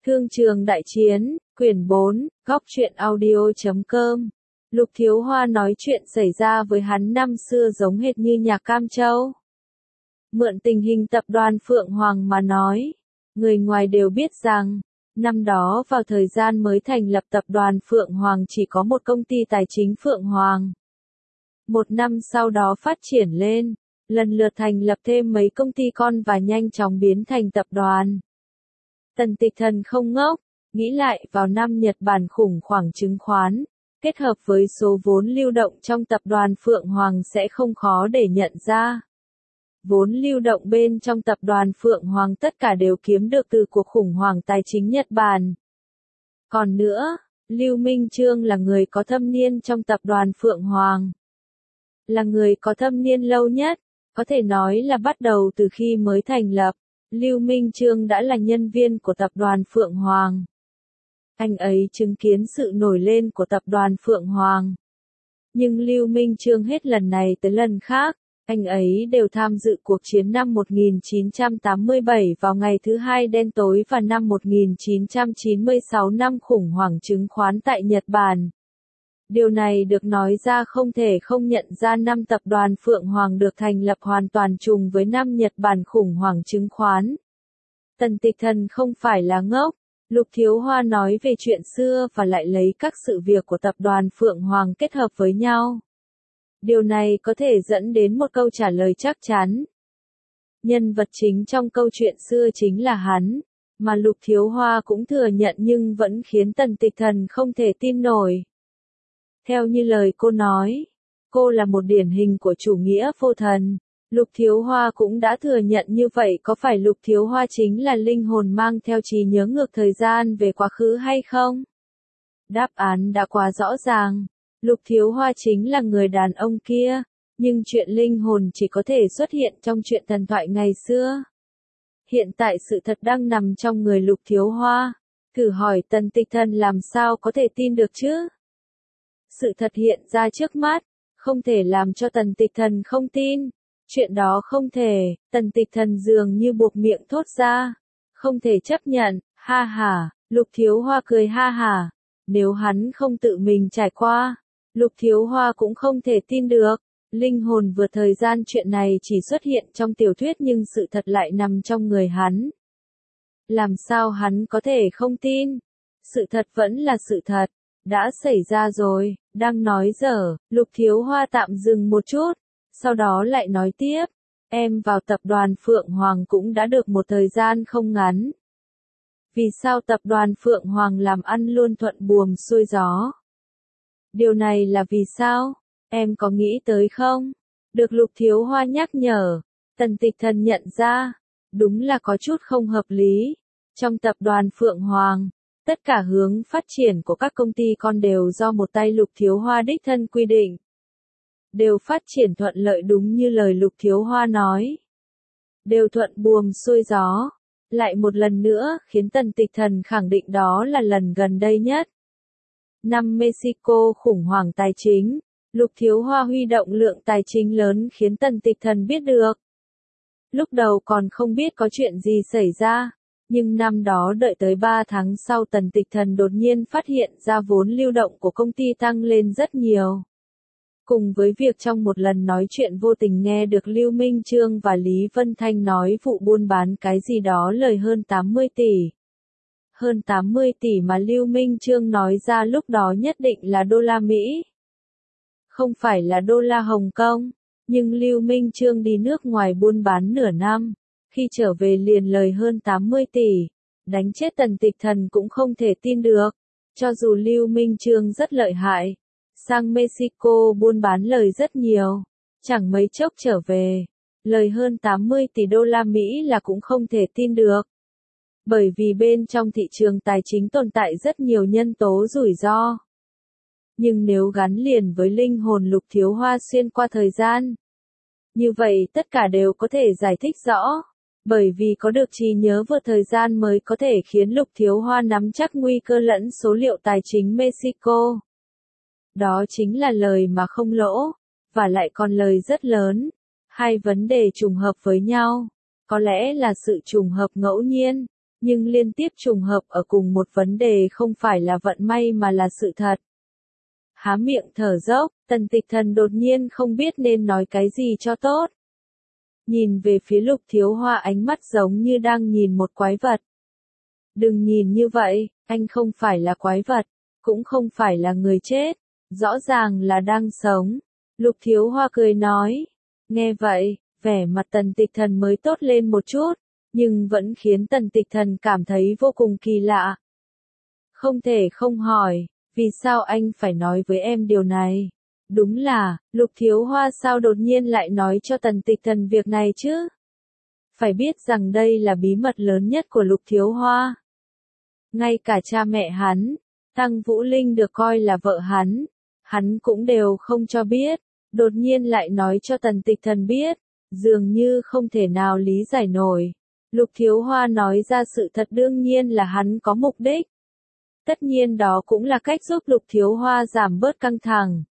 Thương trường đại chiến, quyển 4, góc truyện audio.com. Lục Thiếu Hoa nói chuyện xảy ra với hắn năm xưa giống hệt như nhạc Cam Châu. Mượn tình hình tập đoàn Phượng Hoàng mà nói, người ngoài đều biết rằng, năm đó vào thời gian mới thành lập tập đoàn Phượng Hoàng chỉ có một công ty tài chính Phượng Hoàng. Một năm sau đó phát triển lên, lần lượt thành lập thêm mấy công ty con và nhanh chóng biến thành tập đoàn. Tần Tịch Thần không ngốc, nghĩ lại vào năm Nhật Bản khủng hoảng chứng khoán, kết hợp với số vốn lưu động trong tập đoàn Phượng Hoàng sẽ không khó để nhận ra. Vốn lưu động bên trong tập đoàn Phượng Hoàng tất cả đều kiếm được từ cuộc khủng hoảng tài chính Nhật Bản. Còn nữa, Lưu Minh Chương là người có thâm niên trong tập đoàn Phượng Hoàng. Là người có thâm niên lâu nhất, có thể nói là bắt đầu từ khi mới thành lập, Lưu Minh Chương đã là nhân viên của tập đoàn Phượng Hoàng. Anh ấy chứng kiến sự nổi lên của tập đoàn Phượng Hoàng. Nhưng Lưu Minh Chương hết lần này tới lần khác, anh ấy đều tham dự cuộc chiến năm 1987 vào ngày thứ hai đen tối và năm 1996 năm khủng hoảng chứng khoán tại Nhật Bản. Điều này được nói ra không thể không nhận ra năm tập đoàn Phượng Hoàng được thành lập hoàn toàn trùng với năm Nhật Bản khủng hoảng chứng khoán. Tần Tịch Thần không phải là ngốc, Lục Thiếu Hoa nói về chuyện xưa và lại lấy các sự việc của tập đoàn Phượng Hoàng kết hợp với nhau. Điều này có thể dẫn đến một câu trả lời chắc chắn. Nhân vật chính trong câu chuyện xưa chính là hắn, mà Lục Thiếu Hoa cũng thừa nhận nhưng vẫn khiến Tần Tịch Thần không thể tin nổi. Theo như lời cô nói, cô là một điển hình của chủ nghĩa vô thần. Lục Thiếu Hoa cũng đã thừa nhận như vậy, có phải Lục Thiếu Hoa chính là linh hồn mang theo trí nhớ ngược thời gian về quá khứ hay không? Đáp án đã quá rõ ràng. Lục Thiếu Hoa chính là người đàn ông kia, nhưng chuyện linh hồn chỉ có thể xuất hiện trong chuyện thần thoại ngày xưa. Hiện tại sự thật đang nằm trong người Lục Thiếu Hoa. Thử hỏi Tần Tịch Thần làm sao có thể tin được chứ? Sự thật hiện ra trước mắt, không thể làm cho Tần Tịch Thần không tin. Chuyện đó không thể, Tần Tịch Thần dường như buộc miệng thốt ra. Không thể chấp nhận, ha ha, Lục Thiếu Hoa cười ha ha. Nếu hắn không tự mình trải qua, Lục Thiếu Hoa cũng không thể tin được. Linh hồn vượt thời gian chuyện này chỉ xuất hiện trong tiểu thuyết nhưng sự thật lại nằm trong người hắn. Làm sao hắn có thể không tin? Sự thật vẫn là sự thật, đã xảy ra rồi, đang nói dở, Lục Thiếu Hoa tạm dừng một chút. Sau đó lại nói tiếp, em vào tập đoàn Phượng Hoàng cũng đã được một thời gian không ngắn. Vì sao tập đoàn Phượng Hoàng làm ăn luôn thuận buồm xuôi gió? Điều này là vì sao? Em có nghĩ tới không? Được Lục Thiếu Hoa nhắc nhở, Tần Tịch Thần nhận ra, đúng là có chút không hợp lý. Trong tập đoàn Phượng Hoàng, tất cả hướng phát triển của các công ty con đều do một tay Lục Thiếu Hoa đích thân quy định. Đều phát triển thuận lợi đúng như lời Lục Thiếu Hoa nói. Đều thuận buồm xuôi gió. Lại một lần nữa khiến Tần Tịch Thần khẳng định đó là lần gần đây nhất. Năm Mexico khủng hoảng tài chính, Lục Thiếu Hoa huy động lượng tài chính lớn khiến Tần Tịch Thần biết được. Lúc đầu còn không biết có chuyện gì xảy ra, nhưng năm đó đợi tới 3 tháng sau Tần Tịch Thần đột nhiên phát hiện ra vốn lưu động của công ty tăng lên rất nhiều. Cùng với việc trong một lần nói chuyện vô tình nghe được Lưu Minh Chương và Lý Vân Thanh nói vụ buôn bán cái gì đó lời hơn 80 tỷ. Hơn 80 tỷ mà Lưu Minh Chương nói ra lúc đó nhất định là đô la Mỹ. Không phải là đô la Hồng Kông, nhưng Lưu Minh Chương đi nước ngoài buôn bán nửa năm, khi trở về liền lời hơn 80 tỷ. Đánh chết Tần Tịch Thần cũng không thể tin được, cho dù Lưu Minh Chương rất lợi hại. Sang Mexico buôn bán lời rất nhiều, chẳng mấy chốc trở về, lời hơn 80 tỷ đô la Mỹ là cũng không thể tin được. Bởi vì bên trong thị trường tài chính tồn tại rất nhiều nhân tố rủi ro. Nhưng nếu gắn liền với linh hồn Lục Thiếu Hoa xuyên qua thời gian, như vậy tất cả đều có thể giải thích rõ. Bởi vì có được trí nhớ vượt thời gian mới có thể khiến Lục Thiếu Hoa nắm chắc nguy cơ lẫn số liệu tài chính Mexico. Đó chính là lời mà không lỗ, và lại còn lời rất lớn. Hai vấn đề trùng hợp với nhau, có lẽ là sự trùng hợp ngẫu nhiên, nhưng liên tiếp trùng hợp ở cùng một vấn đề không phải là vận may mà là sự thật. Há miệng thở dốc, Tần Tịch Thần đột nhiên không biết nên nói cái gì cho tốt. Nhìn về phía Lục Thiếu Hoa ánh mắt giống như đang nhìn một quái vật. Đừng nhìn như vậy, anh không phải là quái vật, cũng không phải là người chết, rõ ràng là đang sống. Lục Thiếu Hoa cười nói. Nghe vậy, vẻ mặt Tần Tịch Thần mới tốt lên một chút, nhưng vẫn khiến Tần Tịch Thần cảm thấy vô cùng kỳ lạ. Không thể không hỏi, vì sao anh phải nói với em điều này? Đúng là, Lục Thiếu Hoa sao đột nhiên lại nói cho Tần Tịch Thần việc này chứ? Phải biết rằng đây là bí mật lớn nhất của Lục Thiếu Hoa. Ngay cả cha mẹ hắn, Tăng Vũ Linh được coi là vợ hắn cũng đều không cho biết, đột nhiên lại nói cho Tần Tịch Thần biết, dường như không thể nào lý giải nổi. Lục Thiếu Hoa nói ra sự thật đương nhiên là hắn có mục đích. Tất nhiên đó cũng là cách giúp Lục Thiếu Hoa giảm bớt căng thẳng.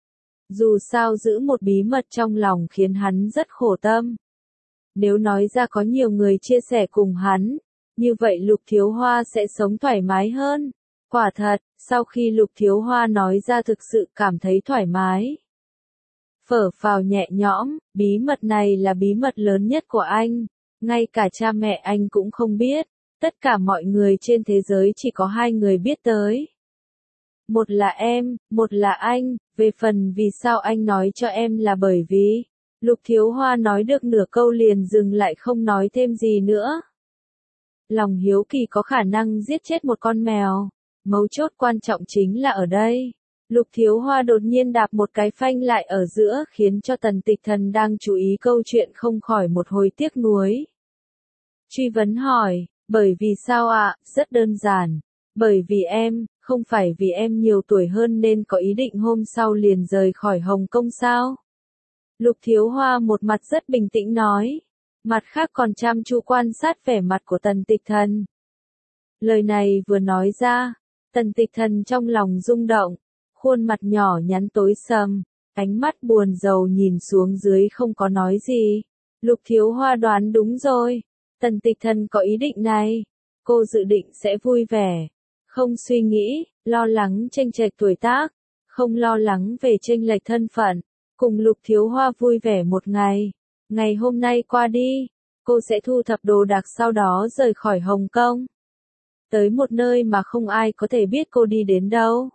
Dù sao giữ một bí mật trong lòng khiến hắn rất khổ tâm. Nếu nói ra có nhiều người chia sẻ cùng hắn, như vậy Lục Thiếu Hoa sẽ sống thoải mái hơn. Quả thật, sau khi Lục Thiếu Hoa nói ra thực sự cảm thấy thoải mái. Phở phào nhẹ nhõm, bí mật này là bí mật lớn nhất của anh. Ngay cả cha mẹ anh cũng không biết. Tất cả mọi người trên thế giới chỉ có 2 người biết tới. Một là em, một là anh. Về phần vì sao anh nói cho em là bởi vì Lục Thiếu Hoa nói được nửa câu liền dừng lại không nói thêm gì nữa. Lòng hiếu kỳ có khả năng giết chết một con mèo. Mấu chốt quan trọng chính là ở đây. Lục Thiếu Hoa đột nhiên đạp một cái phanh lại ở giữa khiến cho Tần Tịch Thần đang chú ý câu chuyện không khỏi một hồi tiếc nuối. Truy vấn hỏi, bởi vì sao ạ? Rất đơn giản. Bởi vì em, không phải vì em nhiều tuổi hơn nên có ý định hôm sau liền rời khỏi Hồng Kông sao? Lục Thiếu Hoa một mặt rất bình tĩnh nói. Mặt khác còn chăm chú quan sát vẻ mặt của Tần Tịch Thần. Lời này vừa nói ra, Tần Tịch Thần trong lòng rung động, khuôn mặt nhỏ nhắn tối sầm, ánh mắt buồn rầu nhìn xuống dưới không có nói gì. Lục Thiếu Hoa đoán đúng rồi, Tần Tịch Thần có ý định này, cô dự định sẽ vui vẻ, không suy nghĩ, lo lắng chênh chệch tuổi tác, không lo lắng về chênh lệch thân phận, cùng Lục Thiếu Hoa vui vẻ một ngày. Ngày hôm nay qua đi, cô sẽ thu thập đồ đạc sau đó rời khỏi Hồng Kông. Tới một nơi mà không ai có thể biết cô đi đến đâu.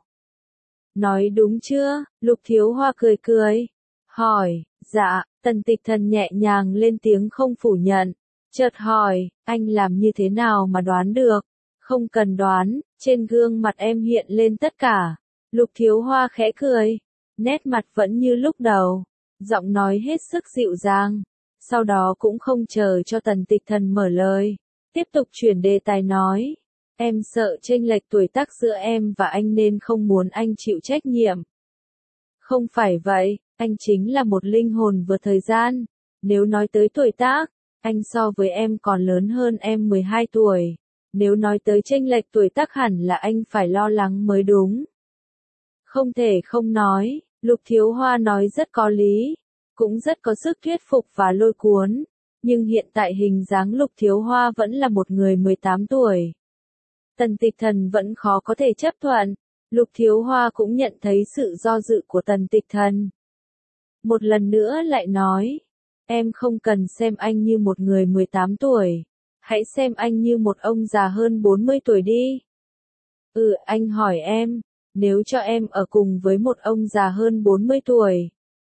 Nói đúng chưa? Lục Thiếu Hoa cười cười. Hỏi, dạ, Tần Tịch Thần nhẹ nhàng lên tiếng không phủ nhận. Chợt hỏi, anh làm như thế nào mà đoán được? Không cần đoán, trên gương mặt em hiện lên tất cả. Lục Thiếu Hoa khẽ cười. Nét mặt vẫn như lúc đầu. Giọng nói hết sức dịu dàng. Sau đó cũng không chờ cho Tần Tịch Thần mở lời. Tiếp tục chuyển đề tài nói. Em sợ chênh lệch tuổi tác giữa em và anh nên không muốn anh chịu trách nhiệm. Không phải vậy, anh chính là một linh hồn vượt thời gian. Nếu nói tới tuổi tác, anh so với em còn lớn hơn em 12 tuổi. Nếu nói tới chênh lệch tuổi tác hẳn là anh phải lo lắng mới đúng. Không thể không nói, Lục Thiếu Hoa nói rất có lý, cũng rất có sức thuyết phục và lôi cuốn. Nhưng hiện tại hình dáng Lục Thiếu Hoa vẫn là một người 18 tuổi. Tần Tịch Thần vẫn khó có thể chấp thuận. Lục Thiếu Hoa cũng nhận thấy sự do dự của Tần Tịch Thần. Một lần nữa lại nói, em không cần xem anh như một người 18 tuổi. Hãy xem anh như một ông già hơn 40 tuổi đi. Anh hỏi em, nếu cho em ở cùng với một ông già hơn 40 tuổi.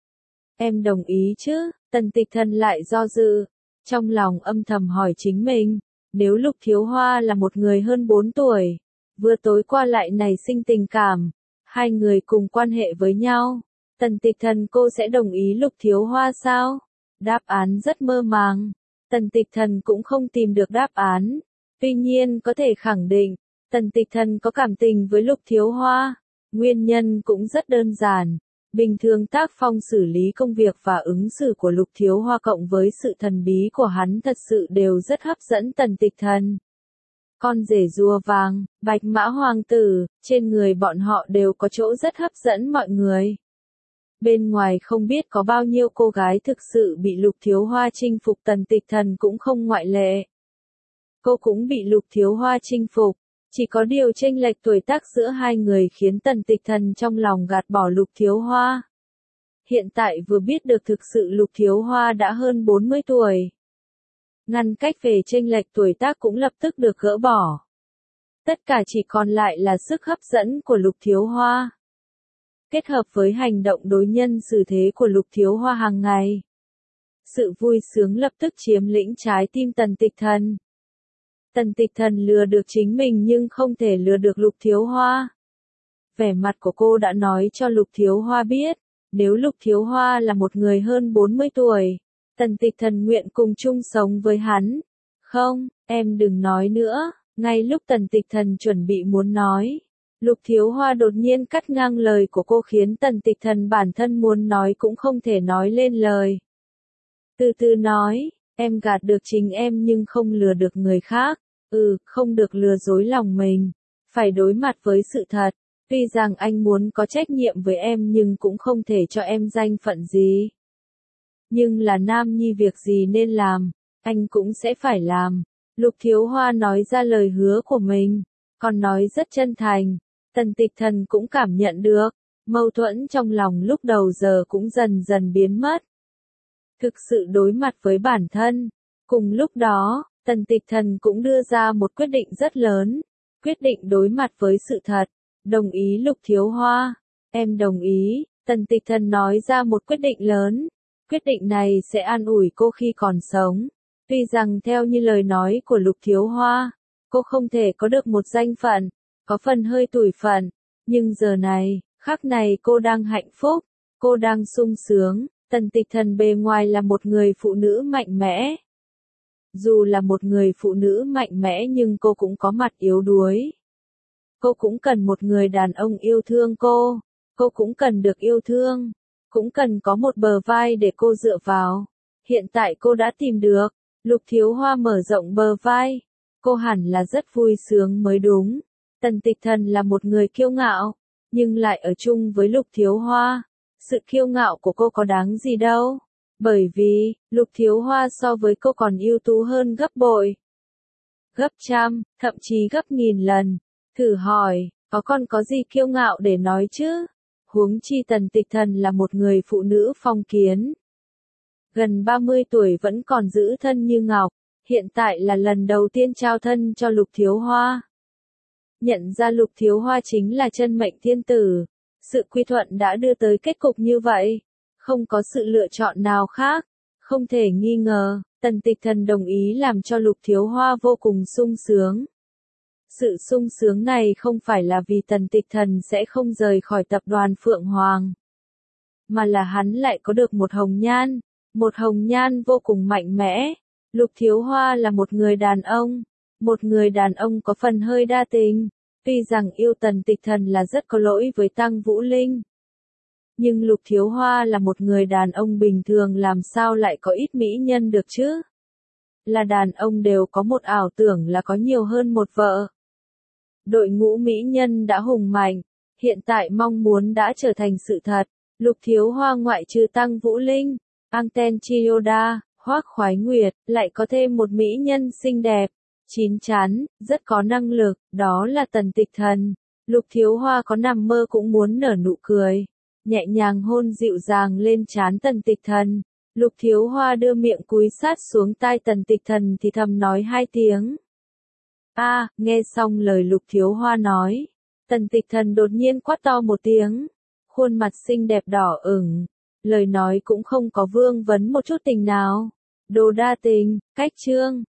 Em đồng ý chứ? Tần Tịch Thần lại do dự. Trong lòng âm thầm hỏi chính mình. Nếu Lục Thiếu Hoa là một người hơn 4 tuổi, vừa tối qua lại nảy sinh tình cảm, 2 người cùng quan hệ với nhau, Tần Tịch Thần cô sẽ đồng ý Lục Thiếu Hoa sao? Đáp án rất mơ màng. Tần Tịch Thần cũng không tìm được đáp án. Tuy nhiên có thể khẳng định, Tần Tịch Thần có cảm tình với Lục Thiếu Hoa. Nguyên nhân cũng rất đơn giản. Bình thường tác phong xử lý công việc và ứng xử của Lục Thiếu Hoa cộng với sự thần bí của hắn thật sự đều rất hấp dẫn Tần Tịch Thần. Con rể rùa vàng, bạch mã hoàng tử, trên người bọn họ đều có chỗ rất hấp dẫn mọi người. Bên ngoài không biết có bao nhiêu cô gái thực sự bị Lục Thiếu Hoa chinh phục, Tần Tịch Thần cũng không ngoại lệ. cô cũng bị Lục Thiếu Hoa chinh phục. Chỉ có điều chênh lệch tuổi tác giữa hai người khiến Tần Tịch Thần trong lòng gạt bỏ Lục Thiếu Hoa. Hiện tại vừa biết được thực sự Lục Thiếu Hoa đã hơn 40 tuổi. Ngăn cách về chênh lệch tuổi tác cũng lập tức được gỡ bỏ. Tất cả chỉ còn lại là sức hấp dẫn của Lục Thiếu Hoa. Kết hợp với hành động đối nhân xử thế của Lục Thiếu Hoa hàng ngày. Sự vui sướng lập tức chiếm lĩnh trái tim Tần Tịch Thần. Tần Tịch Thần lừa được chính mình nhưng không thể lừa được Lục Thiếu Hoa. Vẻ mặt của cô đã nói cho Lục Thiếu Hoa biết, nếu Lục Thiếu Hoa là một người hơn 40 tuổi, Tần Tịch Thần nguyện cùng chung sống với hắn. Không, em đừng nói nữa. Ngay lúc Tần Tịch Thần chuẩn bị muốn nói, Lục Thiếu Hoa đột nhiên cắt ngang lời của cô khiến Tần Tịch Thần bản thân muốn nói cũng không thể nói lên lời. Từ từ nói, em gạt được chính em nhưng không lừa được người khác. Không được lừa dối lòng mình. Phải đối mặt với sự thật. Tuy rằng anh muốn có trách nhiệm với em nhưng cũng không thể cho em danh phận gì. Nhưng là nam nhi việc gì nên làm, anh cũng sẽ phải làm. Lục Thiếu Hoa nói ra lời hứa của mình, còn nói rất chân thành. Tần Tịch Thần cũng cảm nhận được, mâu thuẫn trong lòng lúc đầu giờ cũng dần dần biến mất. Thực sự đối mặt với bản thân. Cùng lúc đó, Tần Tịch Thần cũng đưa ra một quyết định rất lớn. Quyết định đối mặt với sự thật. Đồng ý Lục Thiếu Hoa. Em đồng ý. Tần Tịch Thần nói ra một quyết định lớn. Quyết định này sẽ an ủi cô khi còn sống. Tuy rằng theo như lời nói của Lục Thiếu Hoa, cô không thể có được một danh phận, có phần hơi tủi phận. Nhưng giờ này, khắc này cô đang hạnh phúc. Cô đang sung sướng. Tần Tịch Thần bề ngoài là một người phụ nữ mạnh mẽ. Dù là một người phụ nữ mạnh mẽ nhưng cô cũng có mặt yếu đuối. Cô cũng cần một người đàn ông yêu thương cô. Cô cũng cần được yêu thương. Cũng cần có một bờ vai để cô dựa vào. Hiện tại cô đã tìm được. Lục Thiếu Hoa mở rộng bờ vai. Cô hẳn là rất vui sướng mới đúng. Tần Tịch Thần là một người kiêu ngạo. Nhưng lại ở chung với Lục Thiếu Hoa. Sự kiêu ngạo của cô có đáng gì đâu. Bởi vì, Lục Thiếu Hoa so với cô còn ưu tú hơn gấp bội. Gấp trăm, thậm chí gấp nghìn lần. Thử hỏi, có gì kiêu ngạo để nói chứ? Huống chi Tần Tịch Thần là một người phụ nữ phong kiến. Gần 30 tuổi vẫn còn giữ thân như ngọc. Hiện tại là lần đầu tiên trao thân cho Lục Thiếu Hoa. Nhận ra Lục Thiếu Hoa chính là chân mệnh thiên tử. Sự quy thuận đã đưa tới kết cục như vậy. Không có sự lựa chọn nào khác. Không thể nghi ngờ, Tần Tịch Thần đồng ý làm cho Lục Thiếu Hoa vô cùng sung sướng. Sự sung sướng này không phải là vì Tần Tịch Thần sẽ không rời khỏi tập đoàn Phượng Hoàng. Mà là hắn lại có được một hồng nhan. Một hồng nhan vô cùng mạnh mẽ. Lục Thiếu Hoa là một người đàn ông. Một người đàn ông có phần hơi đa tình. Tuy rằng yêu Tần Tịch Thần là rất có lỗi với Tăng Vũ Linh. Nhưng Lục Thiếu Hoa là một người đàn ông bình thường làm sao lại có ít mỹ nhân được chứ? Là đàn ông đều có một ảo tưởng là có nhiều hơn một vợ. Đội ngũ mỹ nhân đã hùng mạnh. Hiện tại mong muốn đã trở thành sự thật. Lục Thiếu Hoa ngoại trừ Tăng Vũ Linh, Angten Chiyoda, Hoắc Khoái Nguyệt, lại có thêm một mỹ nhân xinh đẹp, chín chắn, rất có năng lực, đó là Tần Tịch Thần. Lục Thiếu Hoa có nằm mơ cũng muốn nở nụ cười, nhẹ nhàng hôn dịu dàng lên trán Tần Tịch Thần. Lục Thiếu Hoa đưa miệng cúi sát xuống tai Tần Tịch Thần thì thầm nói hai tiếng. Nghe xong lời Lục Thiếu Hoa nói, Tần Tịch Thần đột nhiên quát to một tiếng, khuôn mặt xinh đẹp đỏ ửng, lời nói cũng không có vương vấn một chút tình nào. Đồ đa tình, cách chương.